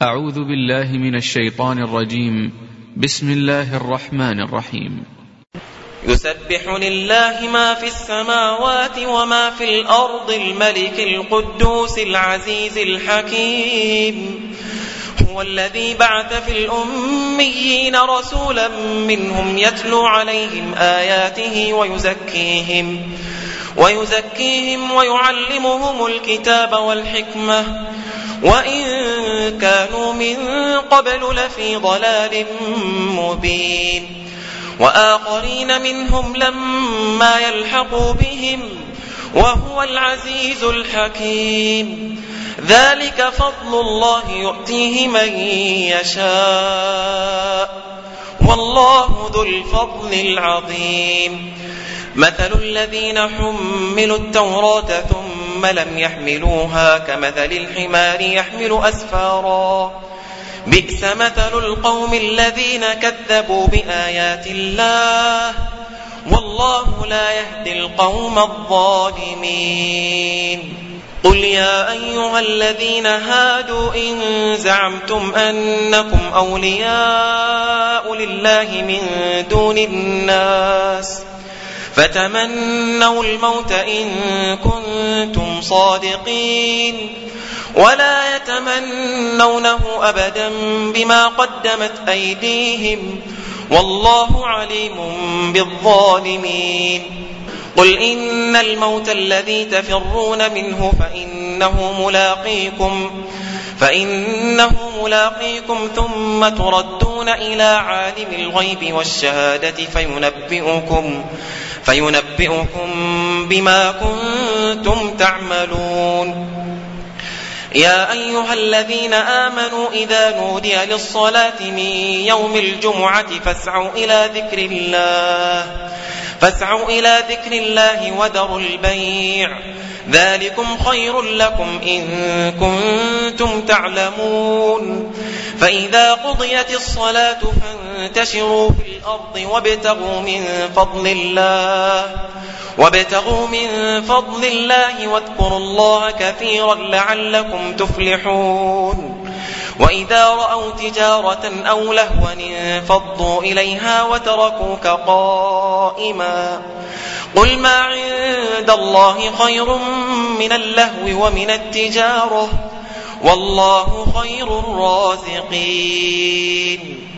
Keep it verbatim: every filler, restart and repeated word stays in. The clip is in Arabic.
أعوذ بالله من الشيطان الرجيم. بسم الله الرحمن الرحيم. يسبح لله ما في السماوات وما في الأرض الملك القدوس العزيز الحكيم. هو الذي بعث في الأميين رسولا منهم يتلو عليهم آياته ويزكيهم ويزكيهم ويعلمهم الكتاب والحكمة وإن كانوا من قبل لفي ضلال مبين. وآخرين منهم لما يلحقوا بهم وهو العزيز الحكيم. ذلك فضل الله يؤتيه من يشاء والله ذو الفضل العظيم. مثل الذين حملوا التوراة ثم لم يحملوها كمثل الحمار يحمل أسفارا بئس مثل القوم الذين كذبوا بآيات الله والله لا يهدي القوم الظالمين. قل يا أيها الذين هادوا إن زعمتم أنكم أولياء لله من دون الناس فتمنوا الموت إن كنتم صادقين ولا يتمنونه أبدا بما قدمت أيديهم والله عليم بالظالمين. قل إن الموت الذي تفرون منه فإنه ملاقيكم فإنه ملاقيكم ثم تردون إلى عالم الغيب والشهادة فينبئكم فينبئكم بما كنتم تعملون. يا أيها الذين آمنوا إذا نودي للصلاة من يوم الجمعة فاسعوا إلى ذكر الله فاسعوا إلى ذكر الله وذروا البيع ذلكم خير لكم إن كنتم تعلمون. فإذا قضيت الصلاة فانتشروا في الأرض وابتغوا من فضل الله وابتغوا من فضل الله واذكروا الله كثيرا لعلكم تفلحون. وإذا رأوا تجارة أو لهوا انفضوا إليها وتركوك قائما قل ما عند الله خير من اللهو ومن التجارة والله خير الرازقين.